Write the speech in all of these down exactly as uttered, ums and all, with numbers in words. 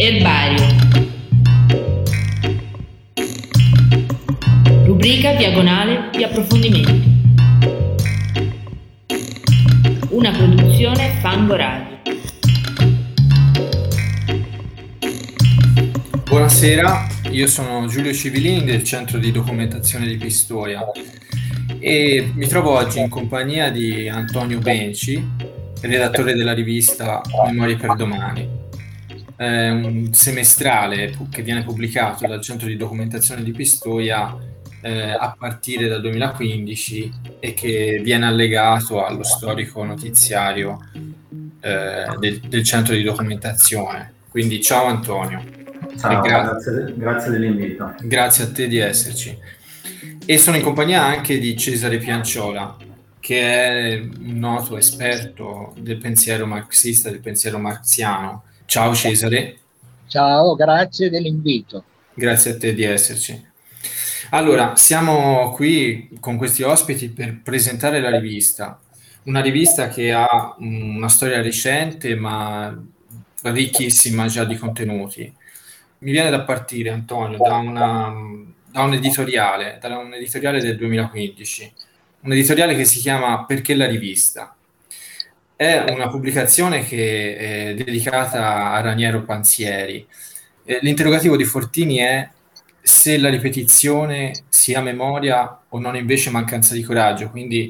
Erbario. Rubrica diagonale di approfondimenti. Una produzione Fango Radio. Buonasera, io sono Giulio Civilini del Centro di Documentazione di Pistoia e mi trovo oggi in compagnia di Antonio Benci, redattore della rivista Memorie per Domani. È un semestrale che viene pubblicato dal Centro di Documentazione di Pistoia eh, a partire dal duemilaquindici e che viene allegato allo storico notiziario eh, del, del Centro di Documentazione. Quindi ciao Antonio. Ciao, gra- grazie, grazie dell'invito. Grazie a te di esserci. E sono in compagnia anche di Cesare Pianciola, che è un noto esperto del pensiero marxista, del pensiero marxiano. Ciao Cesare. Ciao, grazie dell'invito. Grazie a te di esserci. Allora, siamo qui con questi ospiti per presentare la rivista, una rivista che ha una storia recente ma ricchissima già di contenuti. Mi viene da partire, Antonio, da, una, da un editoriale, da un editoriale del duemilaquindici, un editoriale che si chiama Perché la rivista? È una pubblicazione che è dedicata a Raniero Panzieri. Eh, l'interrogativo di Fortini è se la ripetizione sia memoria o non invece mancanza di coraggio, quindi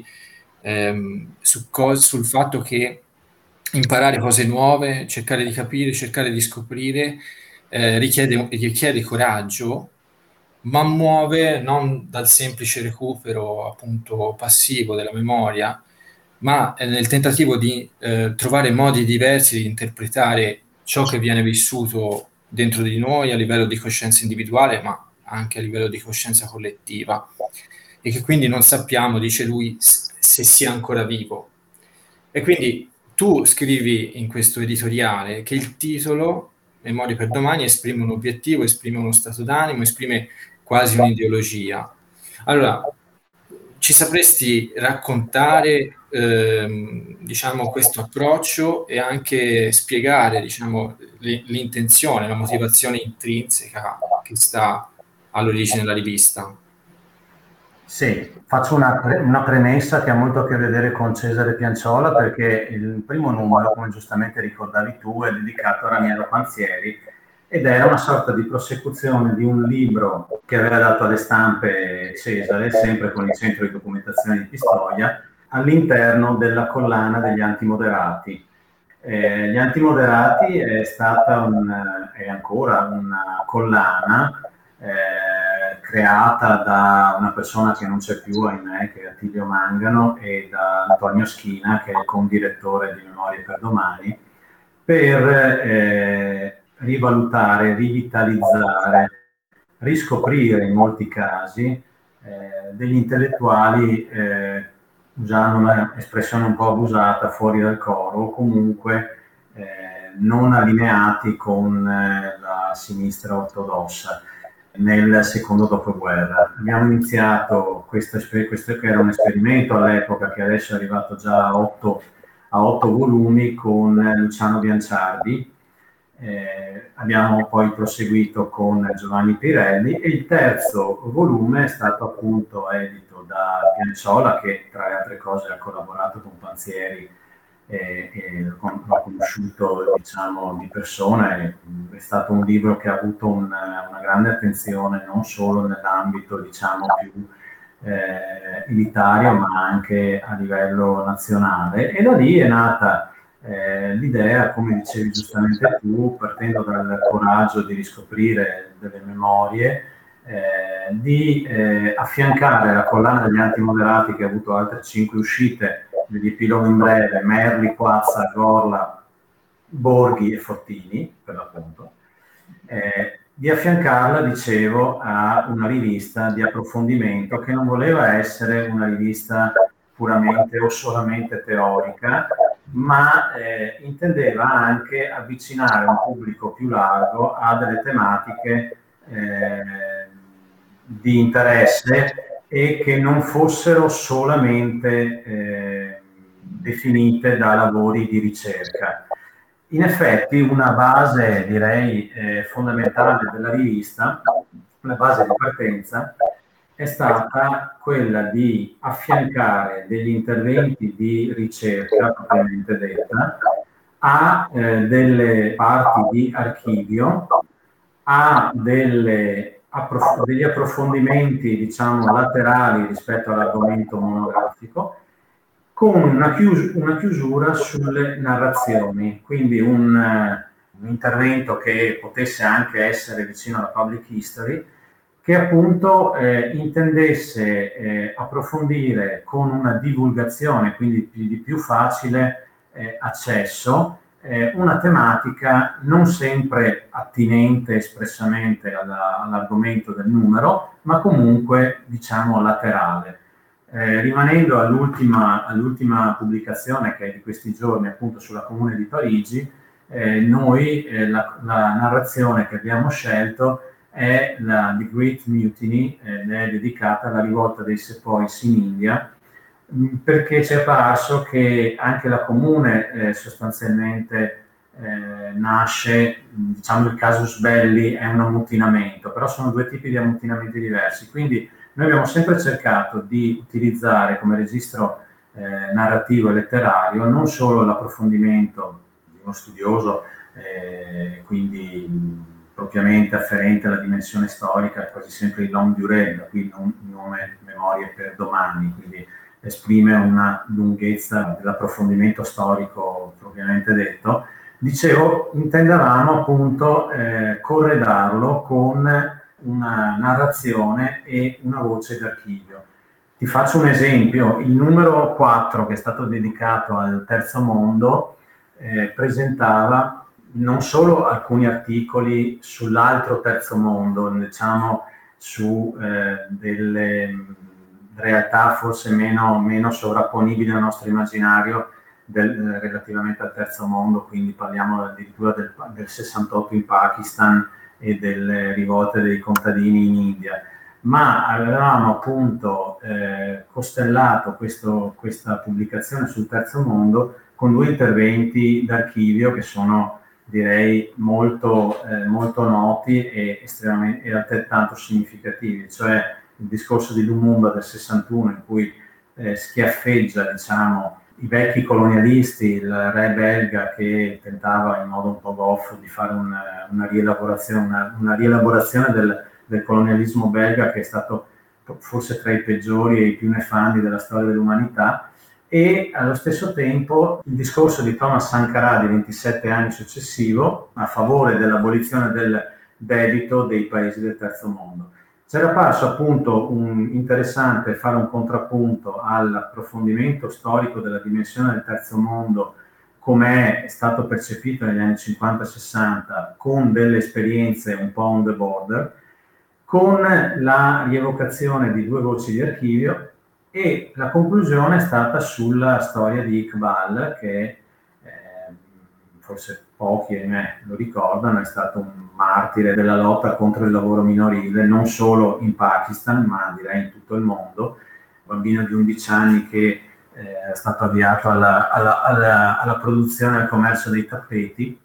ehm, su co- sul fatto che imparare cose nuove, cercare di capire, cercare di scoprire, eh, richiede, richiede coraggio, ma muove non dal semplice recupero appunto passivo della memoria, ma nel tentativo di eh, trovare modi diversi di interpretare ciò che viene vissuto dentro di noi a livello di coscienza individuale, ma anche a livello di coscienza collettiva, e che quindi non sappiamo, dice lui, se sia ancora vivo. E quindi tu scrivi in questo editoriale che il titolo Memorie per Domani esprime un obiettivo, esprime uno stato d'animo, esprime quasi un'ideologia. Allora, ci sapresti raccontare ehm, diciamo, questo approccio e anche spiegare diciamo, l'intenzione, la motivazione intrinseca che sta all'origine della rivista? Sì, faccio una, una premessa che ha molto a che vedere con Cesare Pianciola, perché il primo numero, come giustamente ricordavi tu, è dedicato a Raniero Panzieri ed era una sorta di prosecuzione di un libro che aveva dato alle stampe Cesare, sempre con il Centro di Documentazione di Pistoia, all'interno della collana degli antimoderati. Eh, gli antimoderati è stata un, è ancora una collana eh, creata da una persona che non c'è più, ahimè, che è Attilio Mangano, e da Antonio Schina, che è il condirettore di Memorie per Domani, per eh, rivalutare, rivitalizzare, riscoprire in molti casi eh, degli intellettuali, eh, usando un'espressione un po' abusata, fuori dal coro, o comunque eh, non allineati con eh, la sinistra ortodossa nel secondo dopoguerra. Abbiamo iniziato questo, questo che era un esperimento all'epoca, che adesso è arrivato già a otto, a otto volumi, con Luciano Bianciardi. Eh, abbiamo poi proseguito con Giovanni Pirelli e il terzo volume è stato appunto edito da Pianciola, che tra le altre cose ha collaborato con Panzieri e, e l'ho conosciuto diciamo di persona. È stato un libro che ha avuto un, una grande attenzione non solo nell'ambito diciamo più eh, elitario, ma anche a livello nazionale, e da lì è nata Eh, l'idea, come dicevi giustamente tu, partendo dal coraggio di riscoprire delle memorie, eh, di eh, affiancare la collana degli antimoderati, che ha avuto altre cinque uscite, degli epiloghi in breve, Merli, Quazza, Gorla, Borghi e Fortini, per l'appunto, eh, di affiancarla, dicevo, a una rivista di approfondimento che non voleva essere una rivista puramente o solamente teorica, ma eh, intendeva anche avvicinare un pubblico più largo a delle tematiche eh, di interesse e che non fossero solamente eh, definite da lavori di ricerca. In effetti una base, direi, eh, fondamentale della rivista, una base di partenza, è stata quella di affiancare degli interventi di ricerca, propriamente detta, a eh, delle parti di archivio, a delle approf- degli approfondimenti, diciamo, laterali rispetto all'argomento monografico, con una, chius- una chiusura sulle narrazioni, quindi un, eh, un intervento che potesse anche essere vicino alla public history, che appunto eh, intendesse eh, approfondire con una divulgazione, quindi di più facile eh, accesso, eh, una tematica non sempre attinente espressamente alla, all'argomento del numero, ma comunque, diciamo, laterale. Eh, rimanendo all'ultima, all'ultima pubblicazione, che è di questi giorni, appunto sulla Comune di Parigi, eh, noi eh, la, la narrazione che abbiamo scelto è la The Great Mutiny, ed è dedicata alla rivolta dei Sepoys in India, mh, perché ci è parso che anche la Comune eh, sostanzialmente eh, nasce, diciamo, il casus belli è un ammutinamento, però sono due tipi di ammutinamenti diversi, quindi noi abbiamo sempre cercato di utilizzare come registro eh, narrativo e letterario non solo l'approfondimento di uno studioso, eh, quindi mh, propriamente afferente alla dimensione storica, quasi sempre il long durée, da qui il nome Memorie per domani, quindi esprime una lunghezza dell'approfondimento storico propriamente detto. Dicevo, intendevamo appunto eh, corredarlo con una narrazione e una voce d'archivio. Ti faccio un esempio: il numero quattro, che è stato dedicato al terzo mondo, eh, presentava non solo alcuni articoli sull'altro terzo mondo, diciamo su eh, delle realtà forse meno, meno sovrapponibili al nostro immaginario del, relativamente al terzo mondo, quindi parliamo addirittura del, del sessantotto in Pakistan e delle rivolte dei contadini in India, ma avevamo appunto eh, costellato questo, questa pubblicazione sul terzo mondo con due interventi d'archivio che sono, direi, molto, eh, molto noti e estremamente e altrettanto significativi, cioè il discorso di Lumumba del sessantuno, in cui eh, schiaffeggia, diciamo, i vecchi colonialisti, il re belga che tentava in modo un po' goffo di fare un, una rielaborazione, una, una rielaborazione del, del colonialismo belga, che è stato forse tra i peggiori e i più nefandi della storia dell'umanità, e allo stesso tempo il discorso di Thomas Sankara di ventisette anni successivo a favore dell'abolizione del debito dei paesi del terzo mondo. C'era parso appunto un interessante fare un contrappunto all'approfondimento storico della dimensione del terzo mondo, come è stato percepito negli anni cinquanta sessanta, con delle esperienze un po' on the border, con la rievocazione di due voci di archivio, e la conclusione è stata sulla storia di Iqbal, che eh, forse pochi ahimè lo ricordano, è stato un martire della lotta contro il lavoro minorile, non solo in Pakistan, ma direi in tutto il mondo. Un bambino di undici anni che eh, è stato avviato alla, alla, alla, alla produzione e al commercio dei tappeti,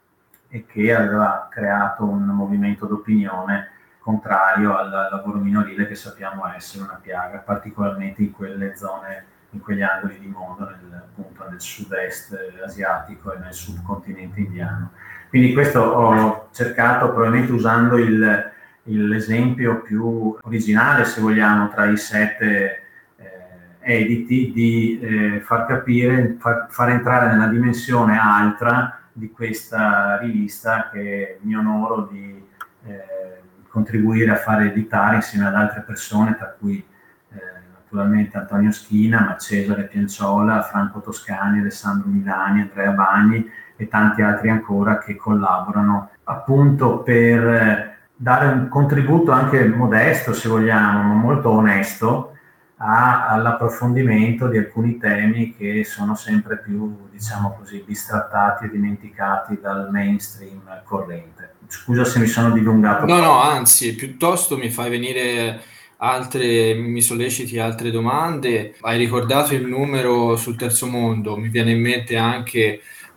e che aveva creato un movimento d'opinione contrario al lavoro minorile, che sappiamo essere una piaga, particolarmente in quelle zone, in quegli angoli di mondo, nel, appunto nel sud-est asiatico e nel subcontinente indiano. Quindi questo ho cercato, probabilmente usando il, il, l'esempio più originale, se vogliamo, tra i sette eh, editi, di eh, far capire, far, far entrare nella dimensione altra di questa rivista, che mi onoro di eh, contribuire a fare editare insieme ad altre persone, tra cui eh, naturalmente Antonio Schina, ma Cesare Pianciola, Franco Toscani, Alessandro Milani, Andrea Bagni e tanti altri ancora, che collaborano appunto per dare un contributo anche modesto, se vogliamo, ma molto onesto, a, all'approfondimento di alcuni temi che sono sempre più, diciamo così, bistrattati e dimenticati dal mainstream corrente. Scusa se mi sono dilungato. No, no, anzi, piuttosto mi fai venire altre, mi solleciti altre domande. Hai ricordato il numero sul terzo mondo, mi viene in mente anche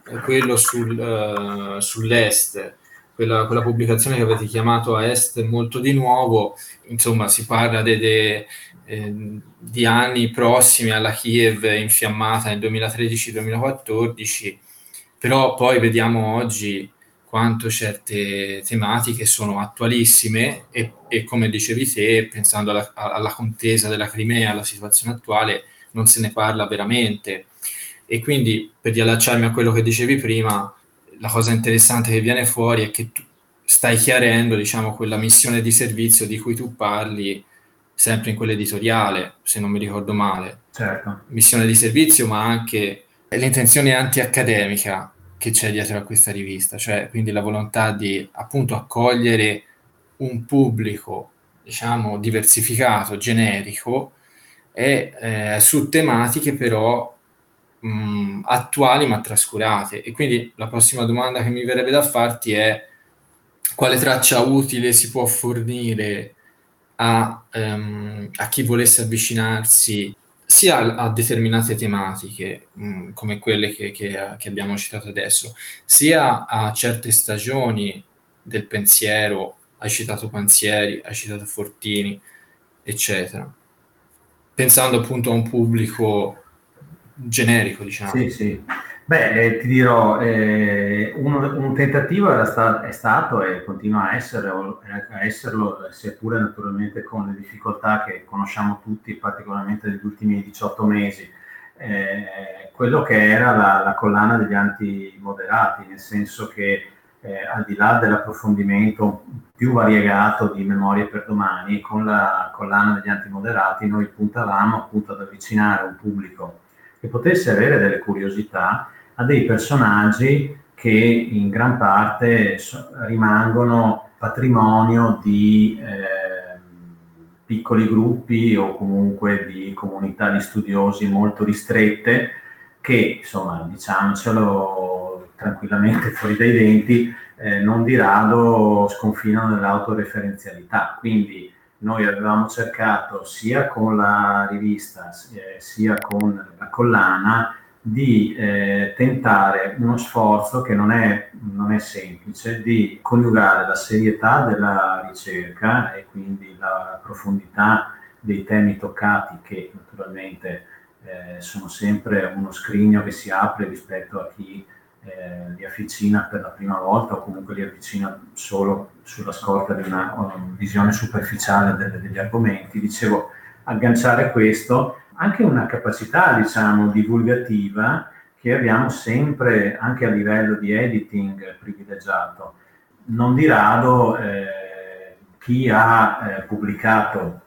quello sul, uh, sull'est, quella, quella pubblicazione che avete chiamato A Est molto di nuovo, insomma si parla de, de, eh, di anni prossimi alla Kiev infiammata nel duemilatredici duemilaquattordici, però poi vediamo oggi quanto certe tematiche sono attualissime e, e come dicevi te, pensando alla, alla contesa della Crimea, alla situazione attuale, non se ne parla veramente. E quindi, per riallacciarmi a quello che dicevi prima, la cosa interessante che viene fuori è che tu stai chiarendo, diciamo, quella missione di servizio di cui tu parli sempre in quell'editoriale, se non mi ricordo male. Certo. Missione di servizio, ma anche l'intenzione anti-accademica che c'è dietro a questa rivista, cioè quindi la volontà di appunto accogliere un pubblico, diciamo, diversificato, generico, e eh, su tematiche però mh, attuali ma trascurate. E quindi la prossima domanda che mi verrebbe da farti è: quale traccia utile si può fornire a, um, a chi volesse avvicinarsi sia a, a determinate tematiche, mh, come quelle che, che, che abbiamo citato adesso, sia a certe stagioni del pensiero? Hai citato Panzieri, hai citato Fortini, eccetera, pensando appunto a un pubblico generico, diciamo. Sì, sì. Beh, eh, ti dirò, eh, uno- un tentativo era sta- è stato e continua a essere, o- a esserlo, seppure naturalmente con le difficoltà che conosciamo tutti, particolarmente negli ultimi diciotto mesi, eh, quello che era la, la collana degli antimoderati, nel senso che eh, al di là dell'approfondimento più variegato di Memorie per domani, con la collana degli antimoderati noi puntavamo appunto ad avvicinare un pubblico che potesse avere delle curiosità a dei personaggi che in gran parte so, rimangono patrimonio di eh, piccoli gruppi o comunque di comunità di studiosi molto ristrette che, insomma, diciamocelo tranquillamente fuori dai denti, eh, non di rado sconfinano nell'autoreferenzialità. Quindi noi avevamo cercato sia con la rivista eh, sia con la collana di eh, tentare uno sforzo che non è, non è semplice, di coniugare la serietà della ricerca e quindi la profondità dei temi toccati, che naturalmente eh, sono sempre uno scrigno che si apre rispetto a chi eh, li avvicina per la prima volta o comunque li avvicina solo sulla scorta di una, una visione superficiale delle, degli argomenti. Dicevo, agganciare questo, anche una capacità, diciamo, divulgativa che abbiamo sempre anche a livello di editing privilegiato. Non di rado eh, chi ha eh, pubblicato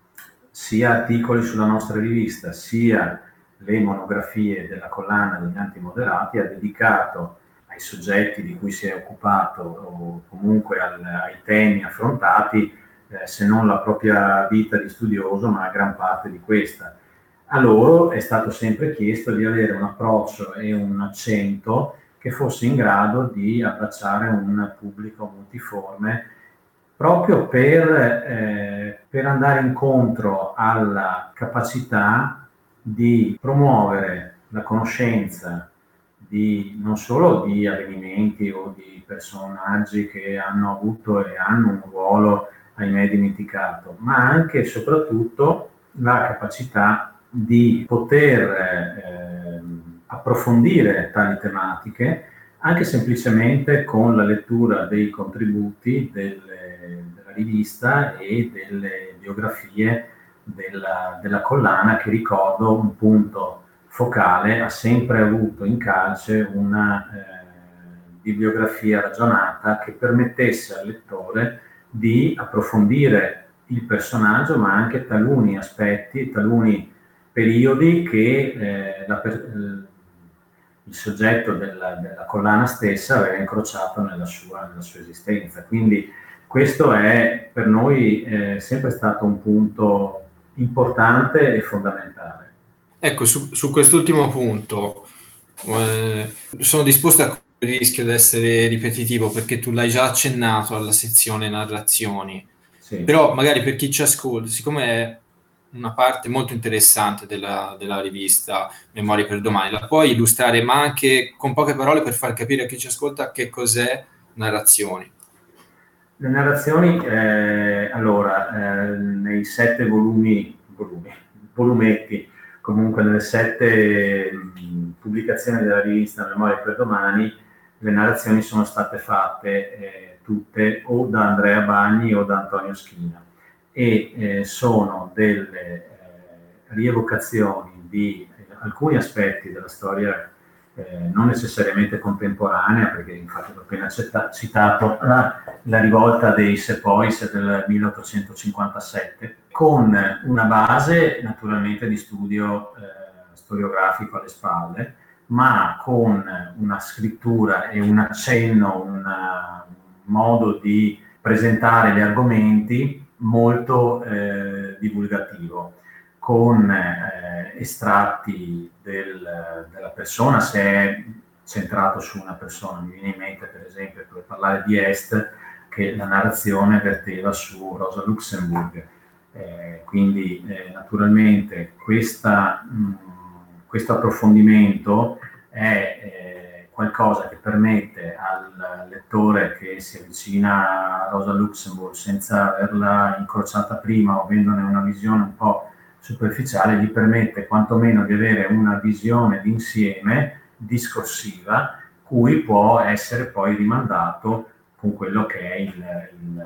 sia articoli sulla nostra rivista, sia le monografie della collana degli antimoderati ha dedicato ai soggetti di cui si è occupato o comunque al, ai temi affrontati, eh, se non la propria vita di studioso, ma gran parte di questa. A loro è stato sempre chiesto di avere un approccio e un accento che fosse in grado di abbracciare un pubblico multiforme, proprio per, eh, per andare incontro alla capacità di promuovere la conoscenza di, non solo di avvenimenti o di personaggi che hanno avuto e hanno un ruolo ahimè dimenticato, ma anche e soprattutto la capacità di poter eh, approfondire tali tematiche anche semplicemente con la lettura dei contributi delle, della rivista e delle biografie della, della collana, che ricordo un punto focale, ha sempre avuto in calce una eh, bibliografia ragionata che permettesse al lettore di approfondire il personaggio, ma anche taluni aspetti, taluni periodi che eh, la, il soggetto della, della collana stessa aveva incrociato nella sua, nella sua esistenza. Quindi questo è per noi eh, sempre stato un punto importante e fondamentale. Ecco, su, su quest'ultimo punto eh, sono disposto a il rischio di essere ripetitivo, perché tu l'hai già accennato alla sezione narrazioni, Sì. Però magari per chi ci ascolta, siccome una parte molto interessante della, della rivista Memorie per domani. La puoi illustrare, ma anche con poche parole, per far capire a chi ci ascolta che cos'è Narrazioni? Le narrazioni, eh, allora, eh, nei sette volumi, volumi, volumetti, comunque nelle sette mh, pubblicazioni della rivista Memorie per domani, le narrazioni sono state fatte eh, tutte o da Andrea Bagni o da Antonio Schina e eh, sono delle eh, rievocazioni di eh, alcuni aspetti della storia eh, non necessariamente contemporanea, perché infatti l'ho appena cita- citato la, la rivolta dei Sepoys del milleottocentocinquantasette, con una base naturalmente di studio eh, storiografico alle spalle, ma con una scrittura e un accenno, una, un modo di presentare gli argomenti molto eh, divulgativo, con eh, estratti del, della persona, se è centrato su una persona. Mi viene in mente, per esempio, per parlare di Est, che la narrazione verteva su Rosa Luxemburg. Eh, quindi eh, naturalmente questa, mh, questo approfondimento è eh, qualcosa che permette al lettore che si avvicina a Rosa Luxemburg senza averla incrociata prima o avendone una visione un po' superficiale, gli permette quantomeno di avere una visione d'insieme discorsiva, cui può essere poi rimandato con quello che è il, il,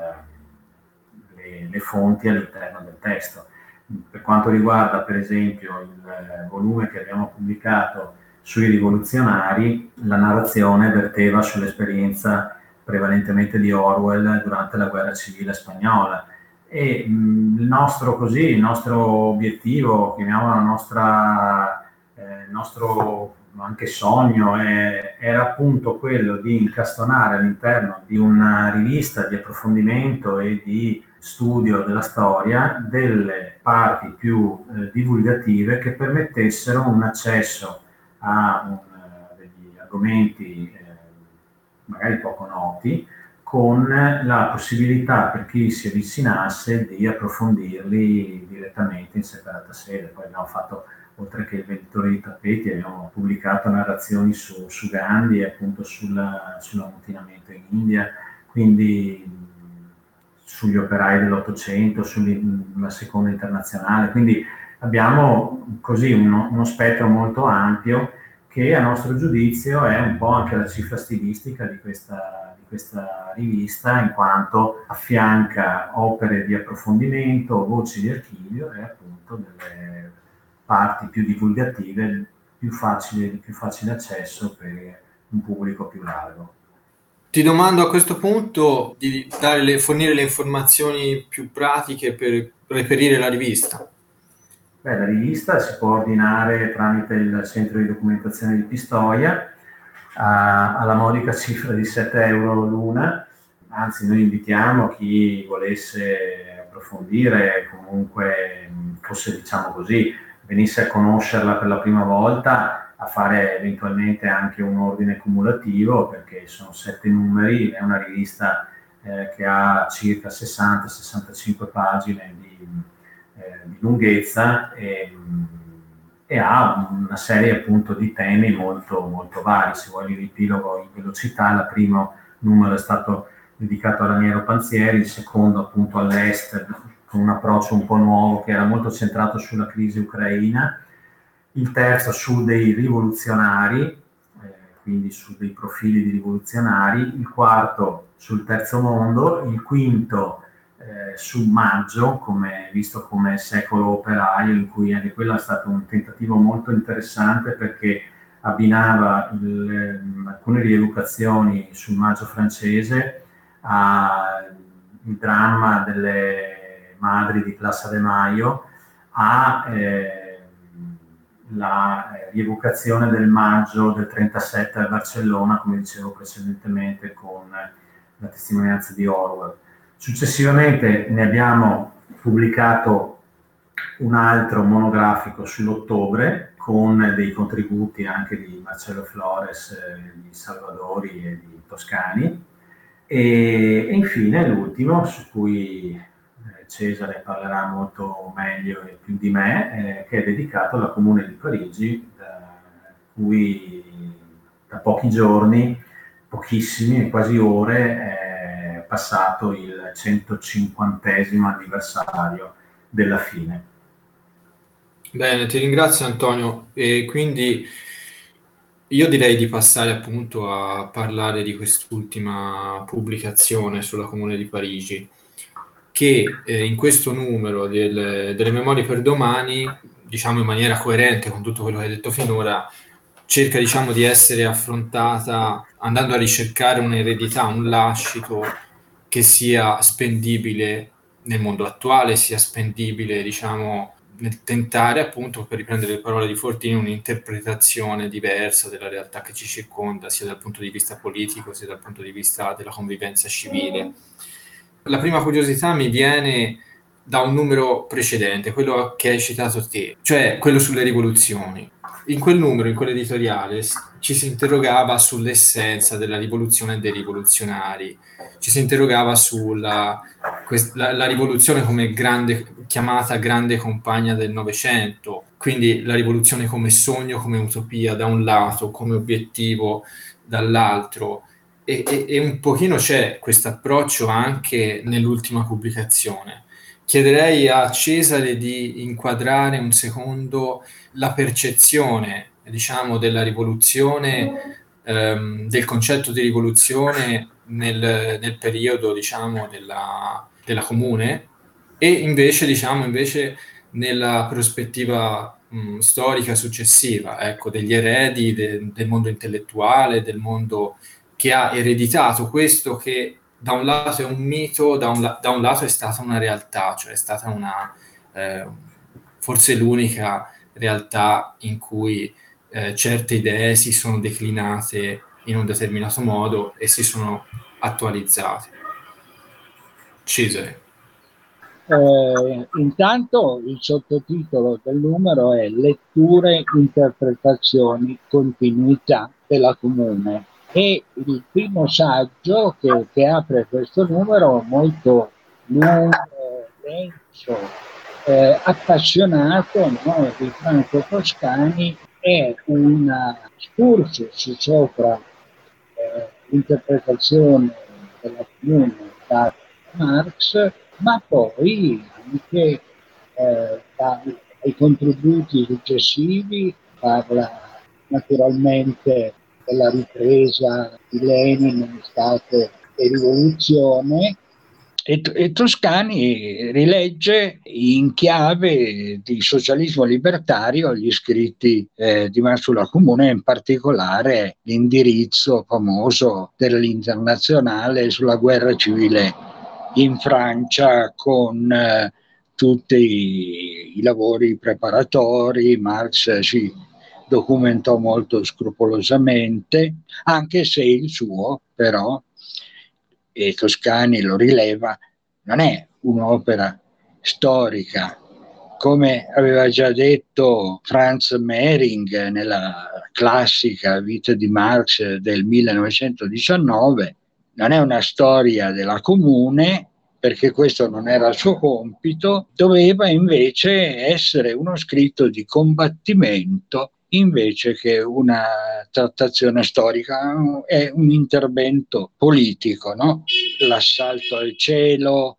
le, le fonti all'interno del testo. Per quanto riguarda per esempio il volume che abbiamo pubblicato sui rivoluzionari, la narrazione verteva sull'esperienza prevalentemente di Orwell durante la guerra civile spagnola. E mh, il nostro così, il nostro obiettivo, chiamiamolo la nostra, eh, il nostro anche sogno, è, era appunto quello di incastonare all'interno di una rivista di approfondimento e di studio della storia delle parti più eh, divulgative che permettessero un accesso a un, uh, degli argomenti eh, magari poco noti, con la possibilità per chi si avvicinasse di approfondirli direttamente in separata sede. Poi abbiamo fatto, oltre che il venditore di tappeti, abbiamo pubblicato narrazioni su, su Gandhi e appunto sulla, sull'ammutinamento in India, quindi sugli operai dell'Ottocento, sulla seconda internazionale. Quindi abbiamo così uno, uno spettro molto ampio che a nostro giudizio è un po' anche la cifra stilistica di questa, di questa rivista, in quanto affianca opere di approfondimento, voci di archivio e appunto delle parti più divulgative, più facili, di più facile accesso per un pubblico più largo. Ti domando a questo punto di dare le, fornire le informazioni più pratiche per reperire la rivista. Beh, la rivista si può ordinare tramite il centro di documentazione di Pistoia a, alla modica cifra di sette euro l'una. Anzi, noi invitiamo chi volesse approfondire, comunque fosse, diciamo così, venisse a conoscerla per la prima volta, a fare eventualmente anche un ordine cumulativo, perché sono sette numeri, è una rivista eh, che ha circa sessanta sessantacinque pagine di Eh, di lunghezza e, e ha una serie appunto di temi molto, molto vari. Se vuoi il riepilogo in velocità, il primo numero è stato dedicato a Raniero Panzieri, il secondo appunto all'Est con un approccio un po' nuovo che era molto centrato sulla crisi ucraina, il terzo su dei rivoluzionari, eh, quindi su dei profili di rivoluzionari, il quarto sul terzo mondo, il quinto Eh, su Maggio, come, visto come secolo operaio, in cui anche quello è stato un tentativo molto interessante perché abbinava il, eh, alcune rievocazioni sul Maggio francese al dramma delle madri di Plaza de Mayo, a eh, la rievocazione del maggio del trentasette a Barcellona, come dicevo precedentemente, con la testimonianza di Orwell. Successivamente ne abbiamo pubblicato un altro monografico sull'ottobre con dei contributi anche di Marcello Flores, di Salvadori e di Toscani, e, e infine l'ultimo su cui Cesare parlerà molto meglio e più di me, eh, che è dedicato alla Comune di Parigi, da cui da pochi giorni, pochissimi, quasi ore, è passato il centocinquantesimo anniversario della fine. Bene, ti ringrazio Antonio, e quindi io direi di passare appunto a parlare di quest'ultima pubblicazione sulla Comune di Parigi, che eh, in questo numero del, delle Memorie per Domani, diciamo in maniera coerente con tutto quello che hai detto finora, cerca diciamo di essere affrontata andando a ricercare un'eredità, un lascito che sia spendibile nel mondo attuale, sia spendibile diciamo nel tentare appunto, per riprendere le parole di Fortini, un'interpretazione diversa della realtà che ci circonda, sia dal punto di vista politico, sia dal punto di vista della convivenza civile. La prima curiosità mi viene da un numero precedente, quello che hai citato te, cioè quello sulle rivoluzioni. In quel numero, in quell'editoriale, ci si interrogava sull'essenza della rivoluzione e dei rivoluzionari, ci si interrogava sulla la, la rivoluzione come grande, chiamata grande compagna del Novecento, quindi la rivoluzione come sogno, come utopia da un lato, come obiettivo dall'altro, e, e, e un pochino c'è questo approccio anche nell'ultima pubblicazione. Chiederei a Cesare di inquadrare un secondo la percezione, diciamo, della rivoluzione, ehm, del concetto di rivoluzione nel, nel periodo, diciamo, della, della Comune, e invece, diciamo, invece nella prospettiva mh, storica successiva, ecco, degli eredi de, del mondo intellettuale, del mondo che ha ereditato questo che da un lato è un mito, da un, la- da un lato è stata una realtà, cioè è stata una, eh, forse l'unica realtà in cui eh, certe idee si sono declinate in un determinato modo e si sono attualizzate. Cesare. Eh, intanto il sottotitolo del numero è Letture, interpretazioni, continuità della Comune. E il primo saggio che, che apre questo numero, molto lungo, denso, eh, appassionato, no, di Franco Toscani, è un excursus sopra eh, l'interpretazione della Comune da Marx, ma poi anche eh, dai contributi successivi parla naturalmente della ripresa di Lenin in Stato e Rivoluzione, e, e Toscani rilegge in chiave di socialismo libertario gli scritti eh, di Marsula Comune, in particolare l'indirizzo famoso dell'Internazionale sulla guerra civile in Francia, con eh, tutti i, i lavori preparatori. Marx si documentò molto scrupolosamente, anche se il suo, però, e Toscani lo rileva, non è un'opera storica. Come aveva già detto Franz Mehring nella classica Vita di Marx del millenovecentodiciannove, non è una storia della Comune, perché questo non era il suo compito, doveva invece essere uno scritto di combattimento invece che una trattazione storica. È un intervento politico, no? L'assalto al cielo,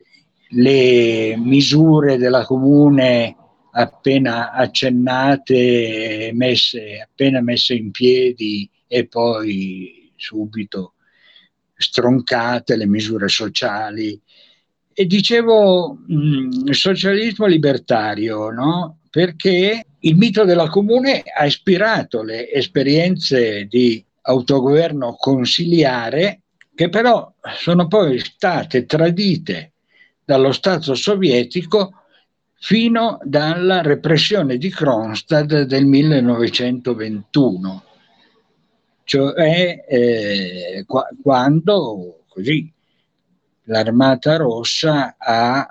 le misure della Comune appena accennate, messe, appena messe in piedi e poi subito stroncate, le misure sociali. E dicevo mh, socialismo libertario, no? Perché il mito della Comune ha ispirato le esperienze di autogoverno consiliare, che però sono poi state tradite dallo Stato sovietico fino dalla repressione di Kronstadt del millenovecentoventuno, cioè eh, qua, quando così l'Armata Rossa ha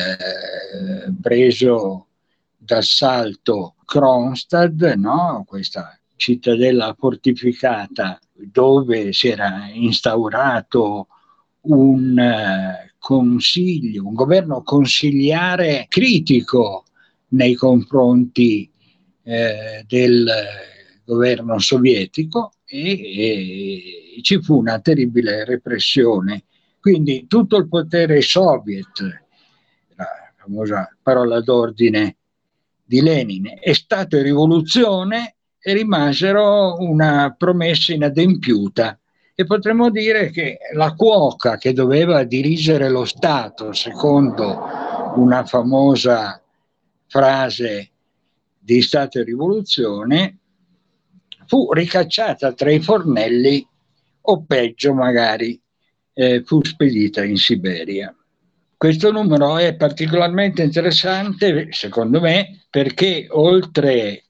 eh, preso d'assalto Kronstadt, no? Questa cittadella fortificata dove si era instaurato un eh, consiglio, un governo consigliare critico nei confronti eh, del governo sovietico e, e ci fu una terribile repressione. Quindi tutto il potere soviet, la famosa parola d'ordine di Lenin, è Stato e rivoluzione, e rimasero una promessa inadempiuta. E potremmo dire che la cuoca che doveva dirigere lo Stato, secondo una famosa frase di Stato e rivoluzione, fu ricacciata tra i fornelli, o peggio magari eh, fu spedita in Siberia. Questo numero è particolarmente interessante, secondo me, perché oltre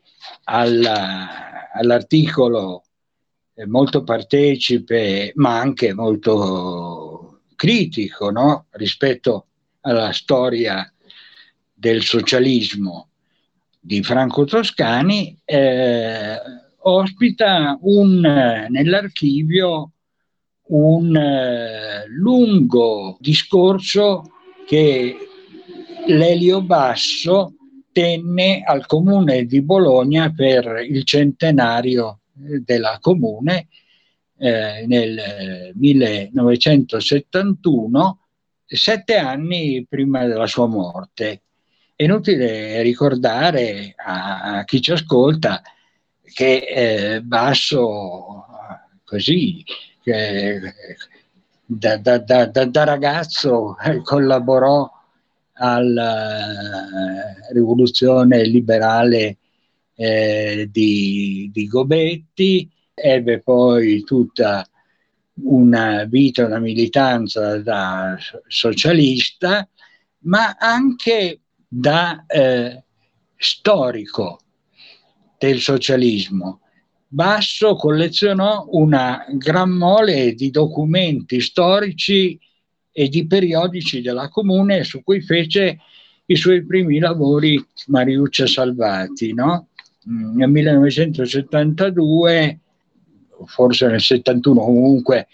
alla, all'articolo molto partecipe, ma anche molto critico, no? Rispetto alla storia del socialismo di Franco Toscani, eh, ospita un, nell'archivio un eh, lungo discorso che Lelio Basso tenne al Comune di Bologna per il centenario della Comune eh, nel millenovecentosettantuno, sette anni prima della sua morte. È inutile ricordare a, a chi ci ascolta che eh, Basso così eh, da, da, da, da ragazzo collaborò alla rivoluzione liberale eh, di, di Gobetti, ebbe poi tutta una vita, una militanza da socialista, ma anche da eh, storico del socialismo. Basso collezionò una gran mole di documenti storici e di periodici della Comune, su cui fece i suoi primi lavori Mariuccia Salvati, no? Nel millenovecentosettantadue, forse nel settantuno comunque,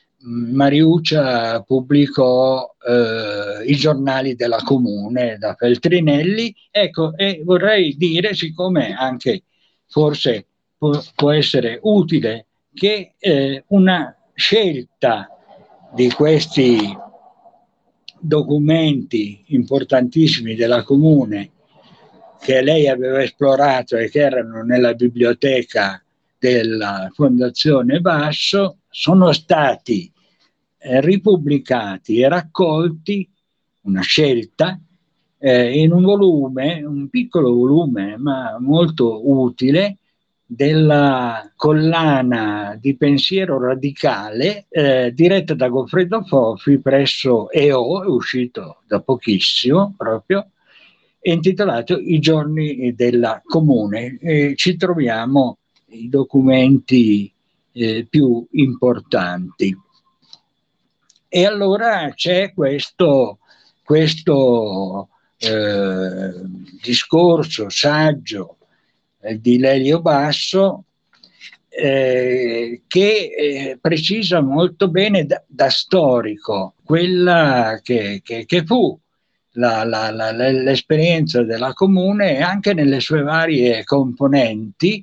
Mariuccia pubblicò eh, i giornali della Comune da Feltrinelli. Ecco, e vorrei dire, siccome anche forse può, può essere utile, che eh, una scelta di questi documenti importantissimi della Comune che lei aveva esplorato e che erano nella biblioteca della Fondazione Basso sono stati eh, ripubblicati e raccolti, una scelta, eh, in un volume, un piccolo volume ma molto utile, della collana di pensiero radicale eh, diretta da Goffredo Fofi presso E O, è uscito da pochissimo proprio, intitolato I giorni della Comune. E ci troviamo i documenti eh, più importanti. E allora c'è questo, questo eh, discorso, saggio eh, di Lelio Basso eh, che eh, precisa molto bene da, da storico quella che, che, che fu La, la, la, l'esperienza della Comune anche nelle sue varie componenti,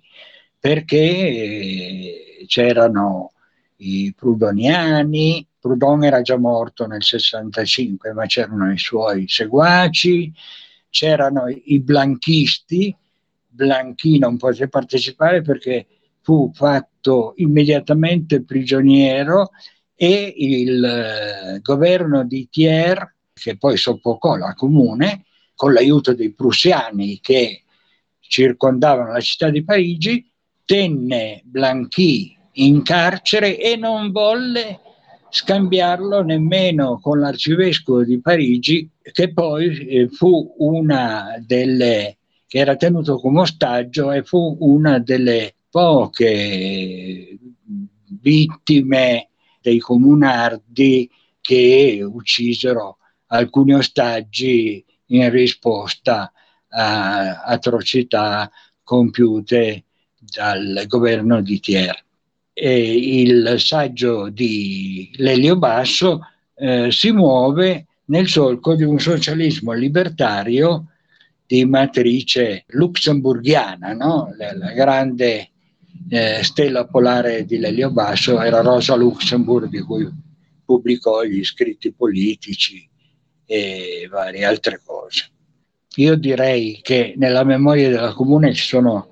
perché c'erano i prudoniani, Proudhon era già morto nel sessantacinque, ma c'erano i suoi seguaci, c'erano i blanchisti. Blanqui non poté partecipare perché fu fatto immediatamente prigioniero e il eh, governo di Thiers, che poi soffocò la Comune, con l'aiuto dei prussiani che circondavano la città di Parigi, tenne Blanqui in carcere e non volle scambiarlo nemmeno con l'arcivescovo di Parigi, che poi eh, fu una delle, che era tenuto come ostaggio e fu una delle poche vittime dei comunardi che uccisero alcuni ostaggi in risposta a atrocità compiute dal governo di Thiers. E il saggio di Lelio Basso eh, si muove nel solco di un socialismo libertario di matrice lussemburghiana, no? La, la grande eh, stella polare di Lelio Basso era Rosa Luxemburg, di cui pubblicò gli scritti politici e varie altre cose. Io direi che nella memoria della Comune ci sono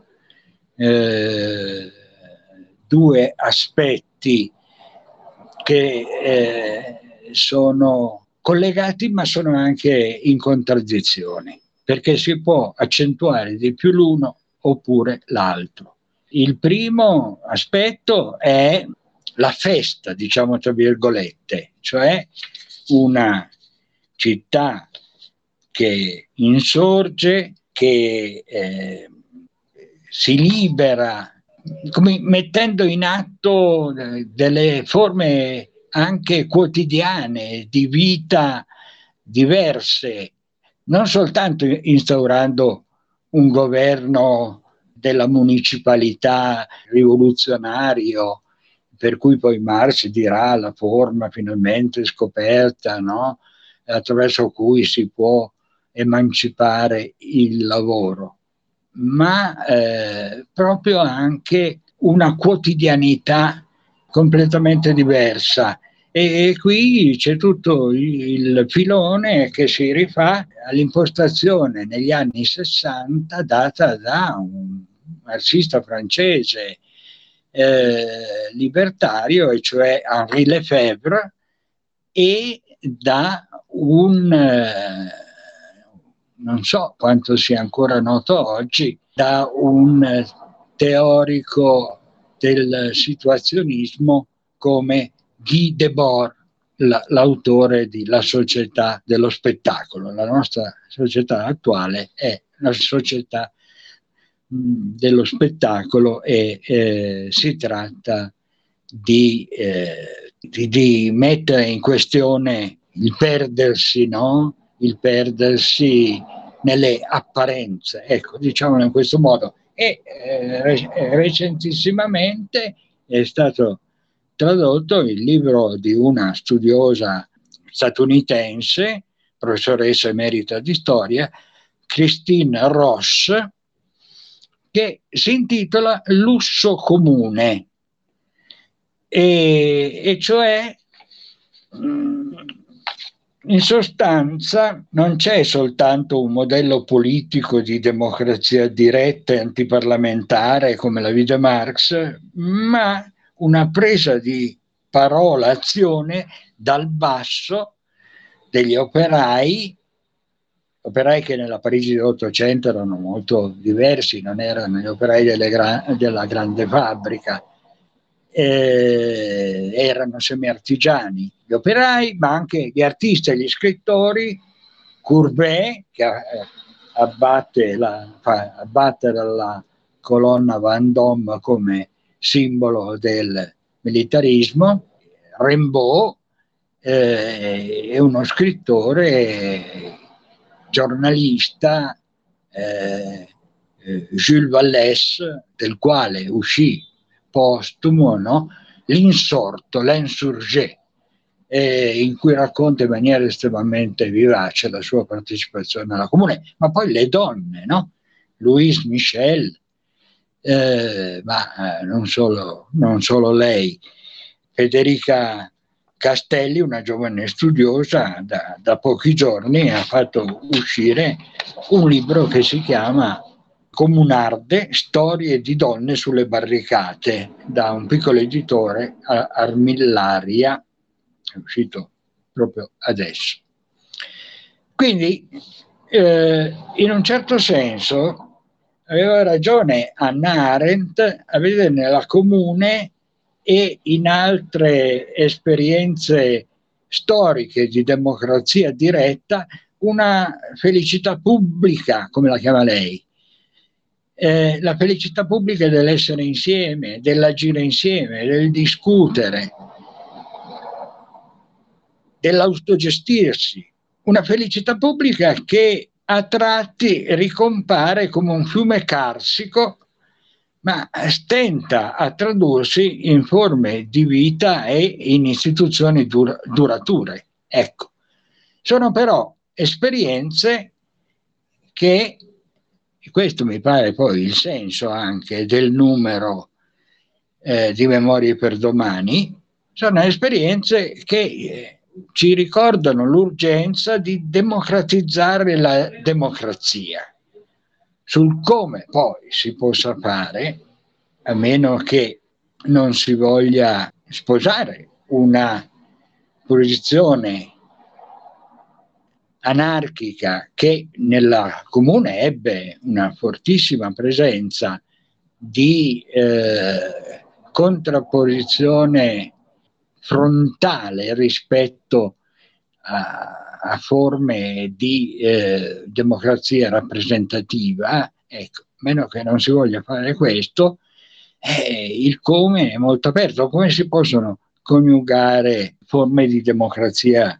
eh, due aspetti che eh, sono collegati ma sono anche in contraddizione, perché si può accentuare di più l'uno oppure l'altro. Il primo aspetto è la festa, diciamo tra virgolette, cioè una città che insorge, che eh, si libera, come mettendo in atto delle forme anche quotidiane di vita diverse, non soltanto instaurando un governo della municipalità rivoluzionario, per cui poi Marx dirà la forma finalmente scoperta, no? Attraverso cui si può emancipare il lavoro, ma eh, proprio anche una quotidianità completamente diversa. E, e qui c'è tutto il filone che si rifà all'impostazione negli anni sessanta data da un marxista francese eh, libertario, e cioè Henri Lefebvre, e da un, eh, non so quanto sia ancora noto oggi, da un teorico del situazionismo come Guy Debord, la, l'autore di La società dello spettacolo. La nostra società attuale è la società mh, dello spettacolo e eh, si tratta di, eh, di, di mettere in questione il perdersi, no? Il perdersi nelle apparenze, ecco, diciamolo in questo modo. E eh, recentissimamente è stato tradotto il libro di una studiosa statunitense, professoressa emerita di storia, Christine Ross, che si intitola Lusso comune, e, e cioè in sostanza non c'è soltanto un modello politico di democrazia diretta e antiparlamentare come la vide Marx, ma una presa di parola, azione dal basso degli operai, operai che nella Parigi dell'Ottocento erano molto diversi, non erano gli operai delle gra- della grande fabbrica, eh, erano semi-artigiani gli operai, ma anche gli artisti e gli scrittori. Courbet, che eh, abbatte la, fa abbattere la colonna Vendôme come simbolo del militarismo. Rimbaud eh, è uno scrittore, giornalista, eh, eh, Jules Vallès, del quale uscì postumo, no? L'Insorto, l'Insurgé, eh, in cui racconta in maniera estremamente vivace la sua partecipazione alla Comune, ma poi le donne, no? Louise Michel, eh, ma eh, non solo, non solo lei, Federica Castelli, una giovane studiosa, da, da pochi giorni ha fatto uscire un libro che si chiama Comunarde, storie di donne sulle barricate, da un piccolo editore, Armillaria, è uscito proprio adesso. Quindi, eh, in un certo senso, aveva ragione Hannah Arendt a vedere nella Comune e in altre esperienze storiche di democrazia diretta una felicità pubblica, come la chiama lei. Eh, la felicità pubblica dell'essere insieme, dell'agire insieme, del discutere, dell'autogestirsi. Una felicità pubblica che a tratti ricompare come un fiume carsico, ma stenta a tradursi in forme di vita e in istituzioni dur- durature. Ecco, sono però esperienze che, questo mi pare poi il senso anche del numero eh, di Memorie per Domani, sono esperienze che eh, ci ricordano l'urgenza di democratizzare la democrazia. Sul come poi si possa fare, a meno che non si voglia sposare una posizione anarchica che nella comune ebbe una fortissima presenza di eh, contrapposizione frontale rispetto a, a forme di eh, democrazia rappresentativa. Ecco, meno che non si voglia fare questo, eh, il come è molto aperto. Come si possono coniugare forme di democrazia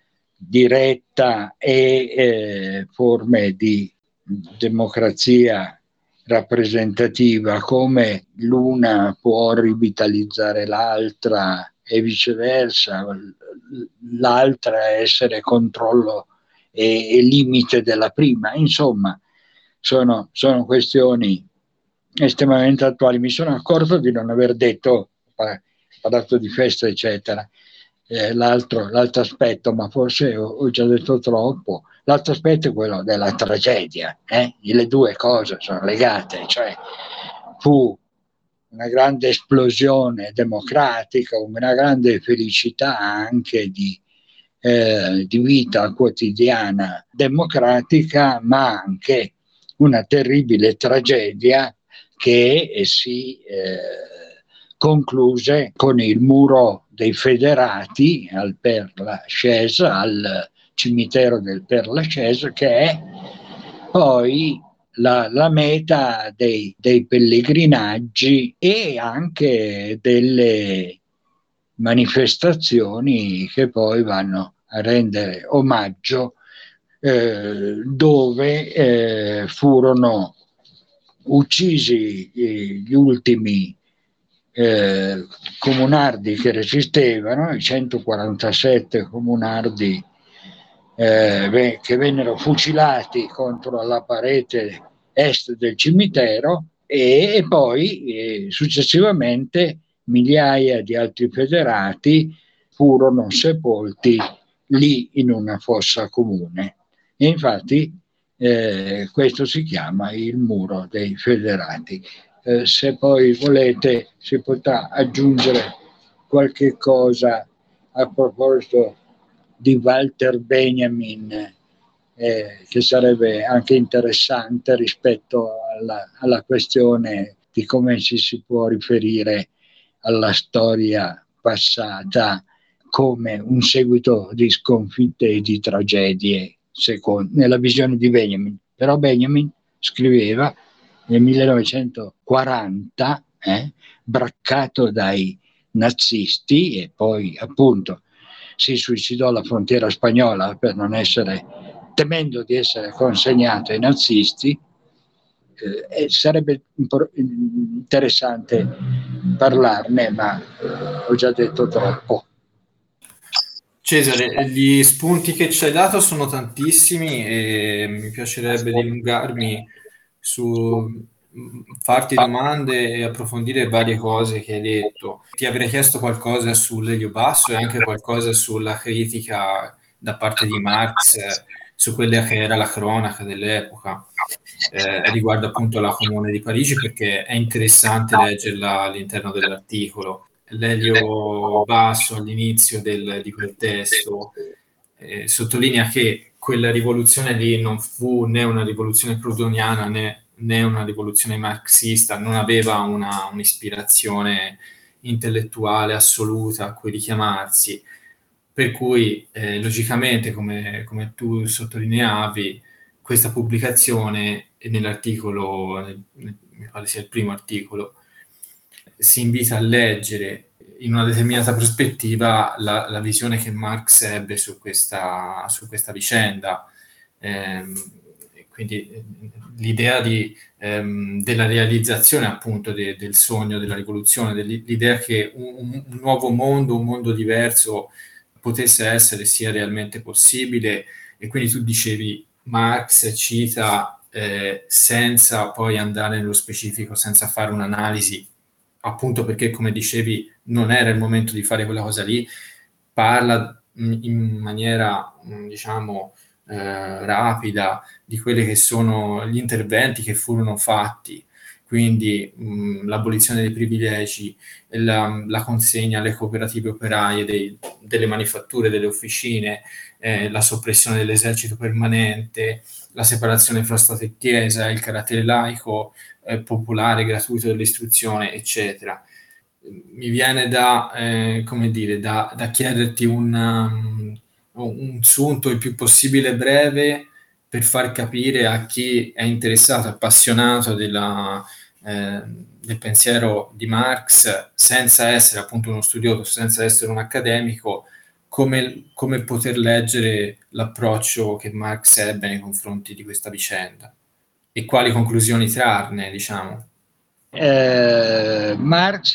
diretta e eh, forme di democrazia rappresentativa, come l'una può rivitalizzare l'altra e viceversa, l'altra essere controllo e, e limite della prima. Insomma, sono, sono questioni estremamente attuali. Mi sono accorto di non aver detto, parlato di festa eccetera, eh, l'altro, l'altro aspetto, ma forse ho, ho già detto troppo. L'altro aspetto è quello della tragedia, eh? Le due cose sono legate, cioè fu una grande esplosione democratica, una grande felicità anche di, eh, di vita quotidiana democratica, ma anche una terribile tragedia che si eh, concluse con il muro dei Federati al Père Lachaise, al cimitero del Père Lachaise, che è poi la, la meta dei, dei pellegrinaggi e anche delle manifestazioni che poi vanno a rendere omaggio, eh, dove eh, furono uccisi eh, gli ultimi eh, comunardi che resistevano, i centoquarantasette comunardi eh, che vennero fucilati contro la parete est del cimitero, e, e poi eh, successivamente migliaia di altri federati furono sepolti lì in una fossa comune. E infatti eh, questo si chiama il muro dei Federati. Eh, se poi volete si potrà aggiungere qualche cosa a proposito di Walter Benjamin, eh, che sarebbe anche interessante rispetto alla, alla questione di come ci si può riferire alla storia passata come un seguito di sconfitte e di tragedie, secondo, nella visione di Benjamin. Però Benjamin scriveva nel millenovecentoquaranta, eh, braccato dai nazisti, e poi appunto si suicidò alla frontiera spagnola per non essere, temendo di essere consegnato ai nazisti. Eh, e sarebbe interessante parlarne, ma ho già detto troppo. Cesare, gli spunti che ci hai dato sono tantissimi e mi piacerebbe dilungarmi su farti domande e approfondire varie cose che hai detto. Ti avrei chiesto qualcosa sull'Elio Basso e anche qualcosa sulla critica da parte di Marx eh, su quella che era la cronaca dell'epoca eh, riguardo appunto la Comune di Parigi, perché è interessante leggerla all'interno dell'articolo. L'Elio Basso all'inizio del, di quel testo eh, sottolinea che quella rivoluzione lì non fu né una rivoluzione proudhoniana né, né una rivoluzione marxista, non aveva una, un'ispirazione intellettuale assoluta a cui richiamarsi, per cui eh, logicamente, come, come tu sottolineavi, questa pubblicazione nell'articolo, nel, mi pare sia il primo articolo, si invita a leggere in una determinata prospettiva la, la visione che Marx ebbe su questa, su questa vicenda. Ehm, quindi l'idea di, ehm, della realizzazione appunto de, del sogno della rivoluzione, dell'idea che un, un nuovo mondo, un mondo diverso potesse essere sia realmente possibile. E quindi tu dicevi Marx cita eh, senza poi andare nello specifico, senza fare un'analisi, appunto perché, come dicevi, non era il momento di fare quella cosa lì, parla in maniera, diciamo, eh, rapida di quelli che sono gli interventi che furono fatti, quindi mh, l'abolizione dei privilegi, la, la consegna alle cooperative operaie dei, delle manifatture, delle officine, eh, la soppressione dell'esercito permanente, la separazione fra Stato e Chiesa, il carattere laico, eh, popolare, gratuito dell'istruzione, eccetera. Mi viene da, eh, come dire, da, da chiederti un, um, un sunto il più possibile breve per far capire a chi è interessato, appassionato della, eh, del pensiero di Marx, senza essere appunto uno studioso, senza essere un accademico, come, come poter leggere l'approccio che Marx ebbe nei confronti di questa vicenda e quali conclusioni trarne, diciamo. Eh, Marx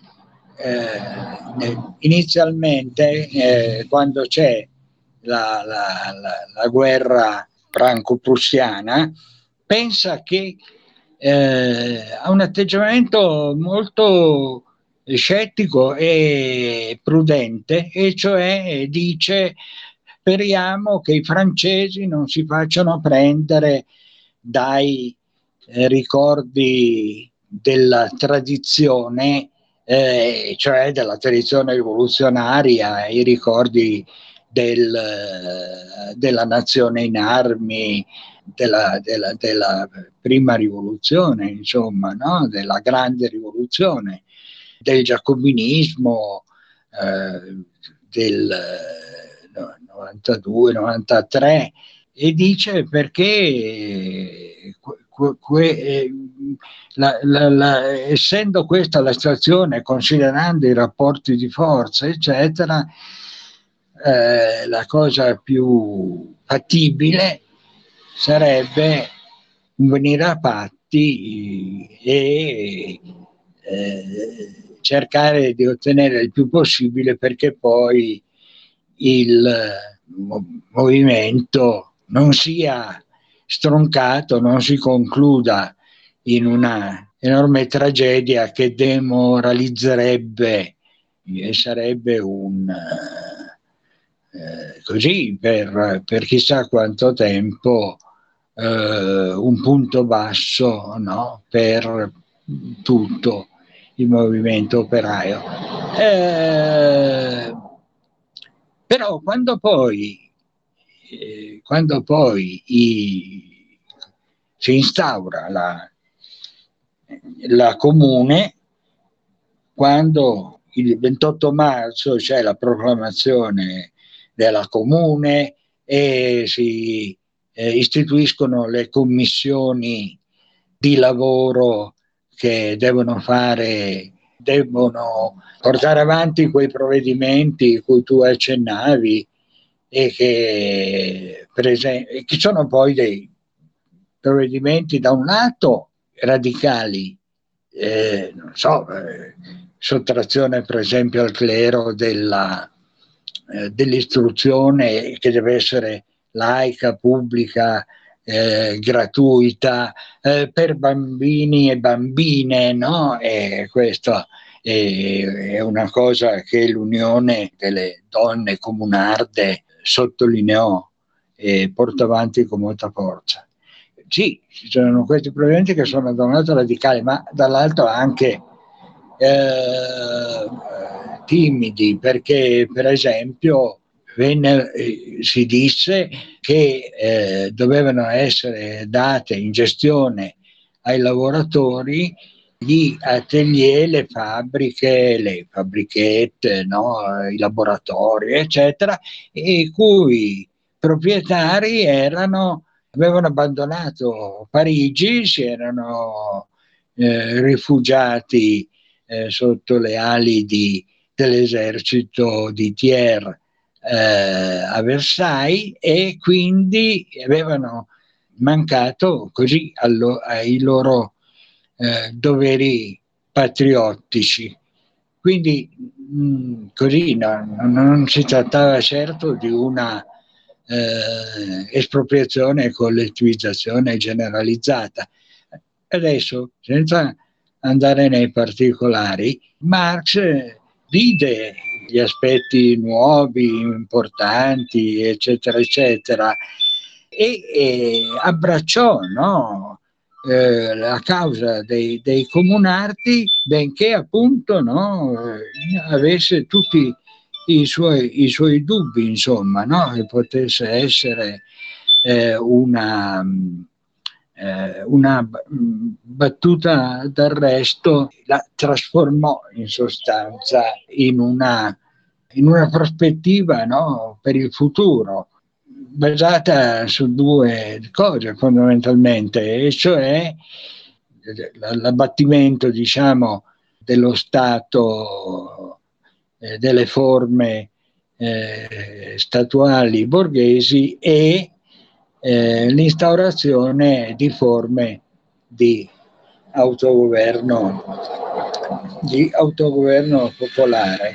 eh, inizialmente, eh, quando c'è la, la, la, la guerra franco-prussiana, pensa che eh, ha un atteggiamento molto scettico e prudente, e cioè dice: speriamo che i francesi non si facciano prendere dai eh, ricordi della tradizione, eh, cioè della tradizione rivoluzionaria, i ricordi del, della nazione in armi, della, della, della prima rivoluzione, insomma, no? Della grande rivoluzione, del giacobinismo, eh, del novantadue novantatré, e dice perché que, que, la, la, la, essendo questa la situazione, considerando i rapporti di forza eccetera, eh, la cosa più fattibile sarebbe venire a patti e eh, cercare di ottenere il più possibile, perché poi il movimento non sia stroncato, non si concluda in una enorme tragedia che demoralizzerebbe e sarebbe un eh, così per, per chissà quanto tempo eh, un punto basso, no? Per tutto il movimento operaio. Eh, però quando poi eh, quando poi i, si instaura la, la comune, quando il ventotto marzo c'è la proclamazione della comune e si eh, istituiscono le commissioni di lavoro che devono fare, devono portare avanti quei provvedimenti cui tu accennavi, e che, prese- che sono poi dei provvedimenti da un lato radicali, eh, non so, eh, sottrazione per esempio al clero della, eh, dell'istruzione, che deve essere laica, pubblica, eh, gratuita, eh, per bambini e bambine, no? E questo è, è una cosa che l'Unione delle Donne Comunarde sottolineò e porta avanti con molta forza. Sì, ci sono questi provvedimenti che sono da un lato radicali, ma dall'altro anche eh, timidi, perché per esempio venne, eh, si disse che eh, dovevano essere date in gestione ai lavoratori gli atelier, le fabbriche, le fabbrichette, no? I laboratori, eccetera, i cui proprietari erano, avevano abbandonato Parigi, si erano eh, rifugiati eh, sotto le ali di, dell'esercito di Thiers eh, a Versailles, e quindi avevano mancato così allo, ai loro Eh, doveri patriottici. Quindi mh, così no, non si trattava certo di una eh, espropriazione e collettivizzazione generalizzata. Adesso, senza andare nei particolari, Marx vide gli aspetti nuovi, importanti, eccetera, eccetera, e, e abbracciò, no? eh, la causa dei, dei comunardi, benché appunto, no? avesse tutti i suoi, i suoi dubbi, insomma, no? che potesse essere eh, una... Eh, una battuta d'arresto, la trasformò in sostanza in una, in una prospettiva, no, per il futuro, basata su due cose fondamentalmente, e cioè l'abbattimento, diciamo, dello Stato, eh, delle forme eh, statuali borghesi e Eh, l'instaurazione di forme di autogoverno, di autogoverno popolare.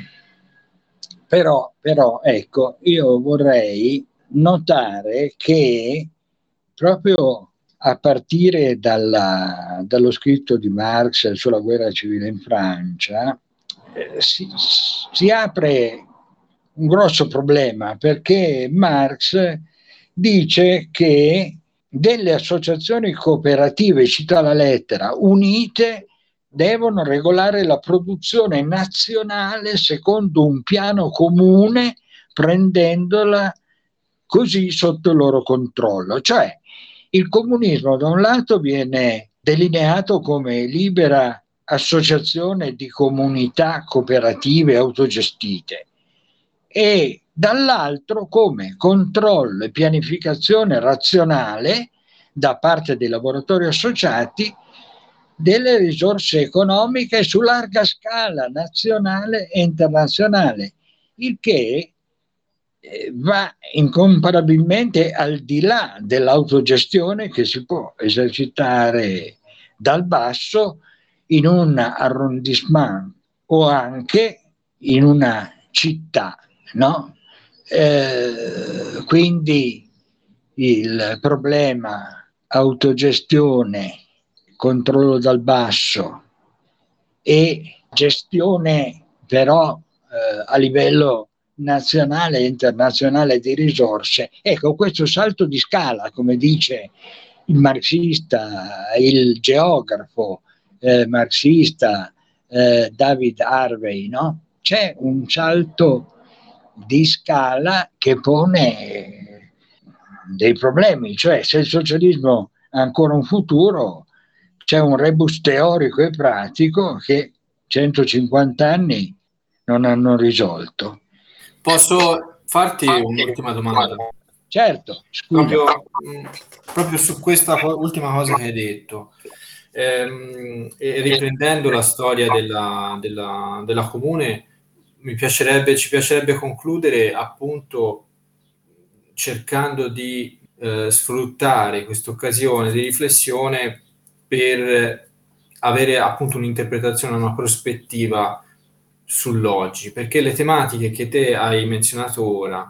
Però, però, ecco, io vorrei notare che proprio a partire dalla, dallo scritto di Marx sulla guerra civile in Francia, eh, si, si apre un grosso problema, perché Marx dice che delle associazioni cooperative, cita la lettera, unite devono regolare la produzione nazionale secondo un piano comune, prendendola così sotto il loro controllo. Cioè, il comunismo da un lato viene delineato come libera associazione di comunità cooperative autogestite e dall'altro come controllo e pianificazione razionale da parte dei lavoratori associati delle risorse economiche su larga scala nazionale e internazionale, il che va incomparabilmente al di là dell'autogestione che si può esercitare dal basso in un arrondissement o anche in una città, no? Eh, quindi il problema autogestione, controllo dal basso e gestione però eh, a livello nazionale e internazionale di risorse. Ecco, questo salto di scala, come dice il marxista, il geografo eh, marxista eh, David Harvey, no? C'è un salto di scala che pone dei problemi, cioè se il socialismo ha ancora un futuro, c'è un rebus teorico e pratico che centocinquanta anni non hanno risolto. Posso farti un'ultima domanda? Certo, scusa. Proprio, mh, proprio su questa co- ultima cosa che hai detto, ehm, e riprendendo la storia della, della, della Comune, mi piacerebbe, ci piacerebbe concludere appunto cercando di eh, sfruttare questa occasione di riflessione per avere appunto un'interpretazione, una prospettiva sull'oggi, perché le tematiche che te hai menzionato ora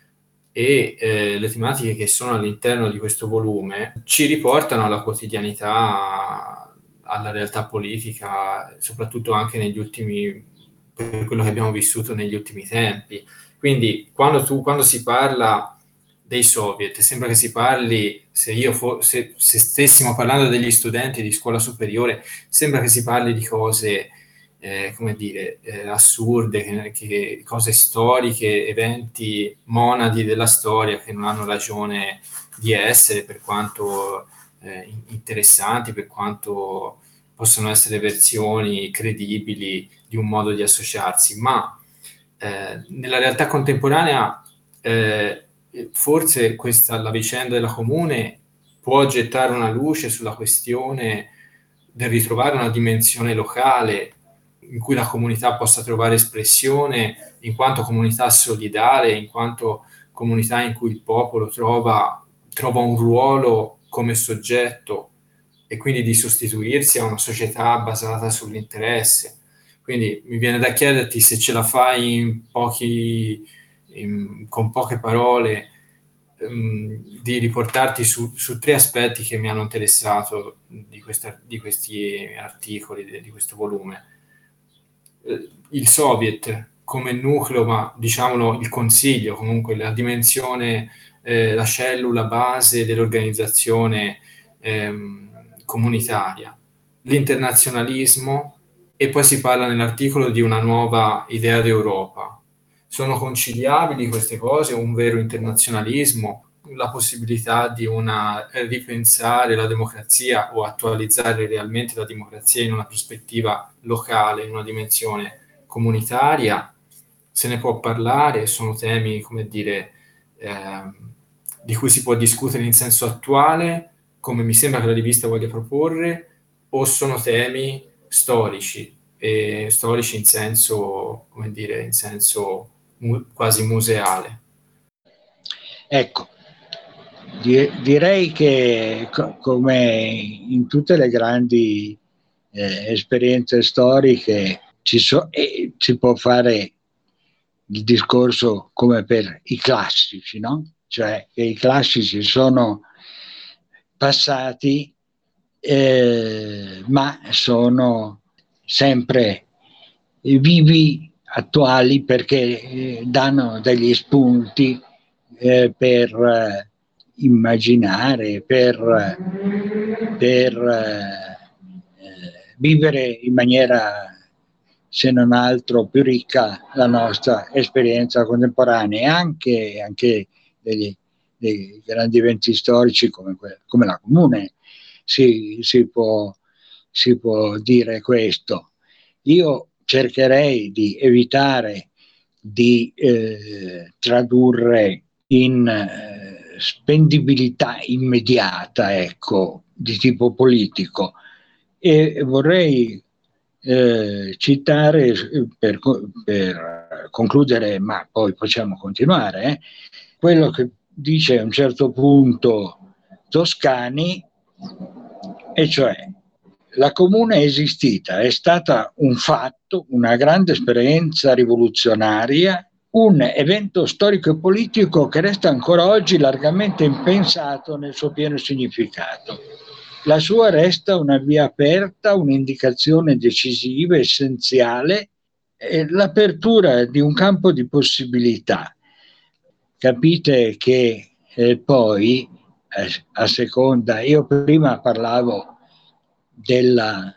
e eh, le tematiche che sono all'interno di questo volume ci riportano alla quotidianità, alla realtà politica, soprattutto anche negli ultimi, per quello che abbiamo vissuto negli ultimi tempi. Quindi quando, tu, quando si parla dei soviet, sembra che si parli, se, io fo, se, se stessimo parlando degli studenti di scuola superiore, sembra che si parli di cose, eh, come dire, eh, assurde, che, che, cose storiche, eventi monadi della storia che non hanno ragione di essere, per quanto eh, interessanti, per quanto possono essere versioni credibili di un modo di associarsi, ma eh, nella realtà contemporanea eh, forse questa, la vicenda della Comune può gettare una luce sulla questione del ritrovare una dimensione locale in cui la comunità possa trovare espressione in quanto comunità solidale, in quanto comunità in cui il popolo trova, trova un ruolo come soggetto e quindi di sostituirsi a una società basata sull'interesse. Quindi mi viene da chiederti se ce la fai in pochi, in, con poche parole, ehm, di riportarti su, su tre aspetti che mi hanno interessato di, questa, di questi articoli, di, di questo volume. Eh, il Soviet come nucleo, ma diciamolo il Consiglio, comunque la dimensione, eh, la cellula base dell'organizzazione ehm, comunitaria, l'internazionalismo, e poi si parla nell'articolo di una nuova idea d'Europa. Sono conciliabili queste cose, un vero internazionalismo, la possibilità di una, eh, ripensare la democrazia o attualizzare realmente la democrazia in una prospettiva locale, in una dimensione comunitaria? Se ne può parlare, sono temi, come dire, eh, di cui si può discutere in senso attuale, come mi sembra che la rivista voglia proporre, o sono temi storici, e storici in senso, come dire, in senso mu- quasi museale? Ecco, di- direi che co- come in tutte le grandi eh, esperienze storiche ci so- eh, si può fare il discorso come per i classici, no? Cioè che i classici sono passati, eh, ma sono sempre vivi, attuali, perché eh, danno degli spunti eh, per eh, immaginare, per, per eh, vivere in maniera, se non altro, più ricca la nostra esperienza contemporanea, e anche, anche degli, dei grandi eventi storici come, come la Comune, si, si, può, si può dire questo. Io cercherei di evitare di eh, tradurre in eh, spendibilità immediata, ecco, di tipo politico, e vorrei eh, citare, per, per concludere, ma poi possiamo continuare, eh, quello che dice a un certo punto Toscani, e cioè: la Comune è esistita, è stata un fatto, una grande esperienza rivoluzionaria, un evento storico e politico che resta ancora oggi largamente impensato nel suo pieno significato. La sua resta una via aperta, un'indicazione decisiva, essenziale, è l'apertura di un campo di possibilità. Capite che eh, poi, eh, a seconda, io prima parlavo della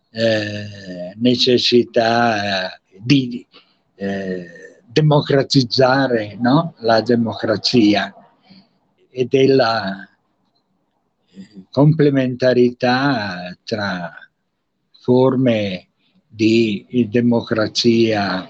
eh, necessità eh, di eh, democratizzare, no? La democrazia, e della complementarità tra forme di democrazia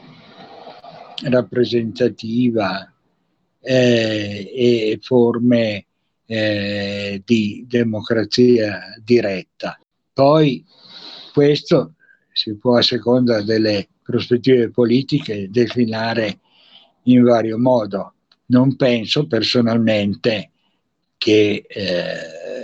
rappresentativa eh, e forme eh, di democrazia diretta. Poi questo si può, a seconda delle prospettive politiche, declinare in vario modo. Non penso personalmente che eh,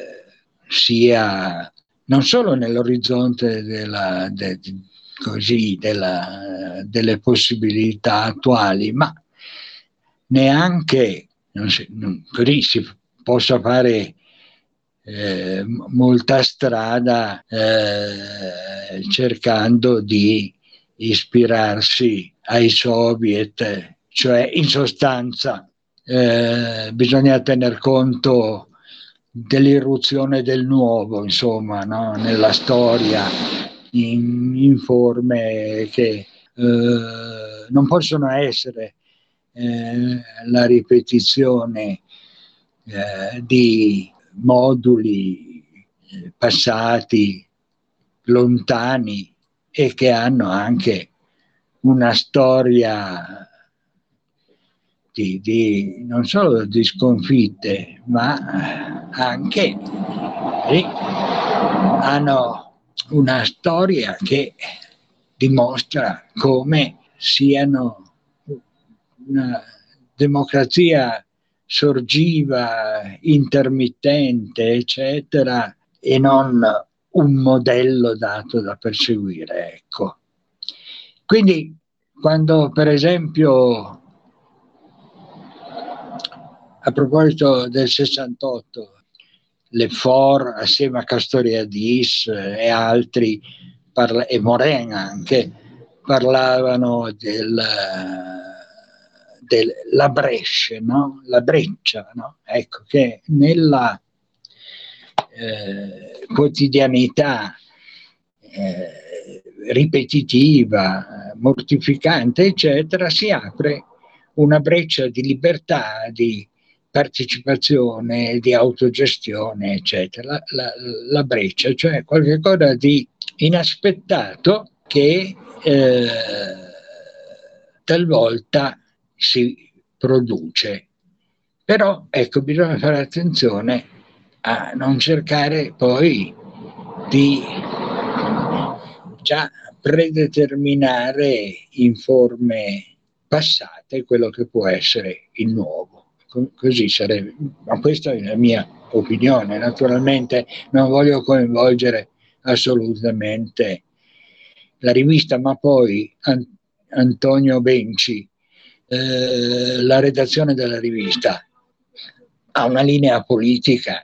sia non solo nell'orizzonte della, de, così, della, delle possibilità attuali, ma neanche non si, non, così si possa fare eh, molta strada eh, cercando di ispirarsi ai soviet, cioè in sostanza eh, bisogna tener conto dell'irruzione del nuovo, insomma, no? Nella storia, in, in forme che eh, non possono essere eh, la ripetizione eh, di moduli eh, passati, lontani, e che hanno anche una storia di, di non solo di sconfitte, ma anche eh, hanno una storia che dimostra come siano una democrazia sorgiva, intermittente, eccetera, e non un modello dato da perseguire, ecco. Quindi quando per esempio, a proposito del sessantotto, Lefort assieme a Castoriadis e altri, parla- e Morin anche, parlavano del, della breccia, no? La breccia, no? Ecco, che nella eh, quotidianità eh, ripetitiva, mortificante, eccetera, si apre una breccia di libertà, di partecipazione, di autogestione, eccetera. La, la, la breccia, cioè qualcosa di inaspettato che eh, talvolta si produce. Però ecco, bisogna fare attenzione a non cercare poi di già predeterminare in forme passate quello che può essere il nuovo. Così sarebbe, ma questa è la mia opinione. Naturalmente non voglio coinvolgere assolutamente la rivista, ma poi Antonio Benci, eh, la redazione della rivista, ha una linea politica,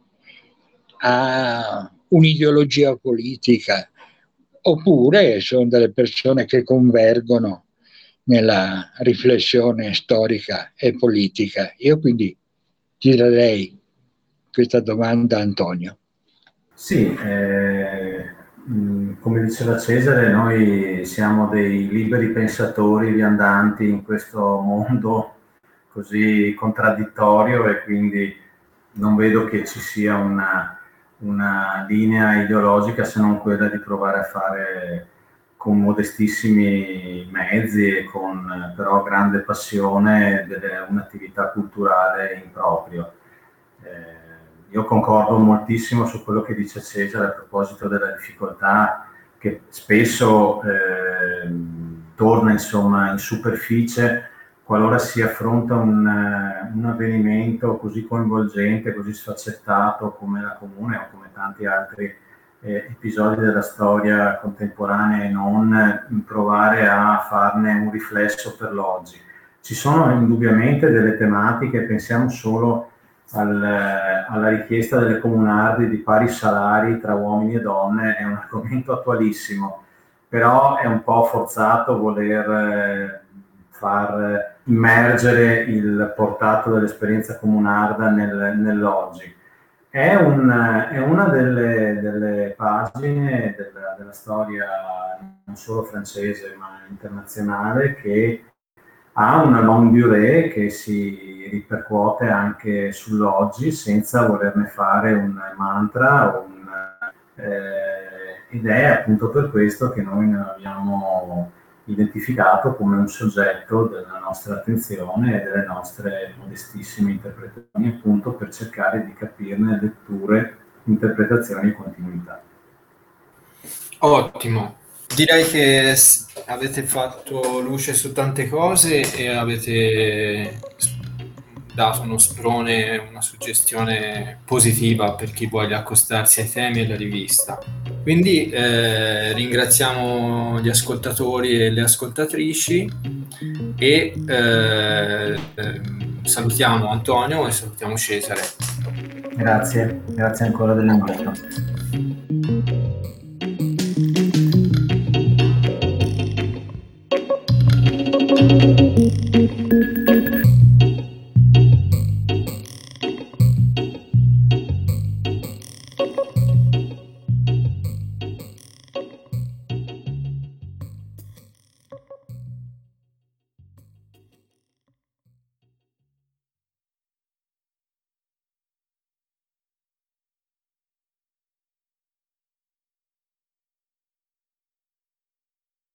ha un'ideologia politica, oppure sono delle persone che convergono nella riflessione storica e politica. Io quindi girerei questa domanda a Antonio. Sì, eh, come diceva Cesare, noi siamo dei liberi pensatori viandanti in questo mondo così contraddittorio, e quindi non vedo che ci sia una, una linea ideologica se non quella di provare a fare con modestissimi mezzi e con però grande passione delle, un'attività culturale in proprio. Eh, io concordo moltissimo su quello che dice Cesare a proposito della difficoltà che spesso eh, torna insomma in superficie qualora si affronta un, un avvenimento così coinvolgente, così sfaccettato come la Comune o come tanti altri Eh, episodi della storia contemporanea, e non provare a farne un riflesso per l'oggi. Ci sono indubbiamente delle tematiche, pensiamo solo al, alla richiesta delle comunardi di pari salari tra uomini e donne, è un argomento attualissimo, però è un po' forzato voler eh, far immergere il portato dell'esperienza comunarda nel, nell'oggi. È, un, è una delle, delle pagine della, della storia non solo francese ma internazionale che ha una longue durée che si ripercuote anche sull'oggi senza volerne fare un mantra o un, eh, ed è appunto per questo che noi ne abbiamo identificato come un soggetto della nostra attenzione e delle nostre modestissime interpretazioni, appunto per cercare di capirne letture, interpretazioni e continuità. Ottimo, direi che avete fatto luce su tante cose e avete dato uno sprone, una suggestione positiva per chi voglia accostarsi ai temi e alla rivista. Quindi eh, ringraziamo gli ascoltatori e le ascoltatrici e eh, eh, salutiamo Antonio e salutiamo Cesare. Grazie, grazie ancora dell'invito.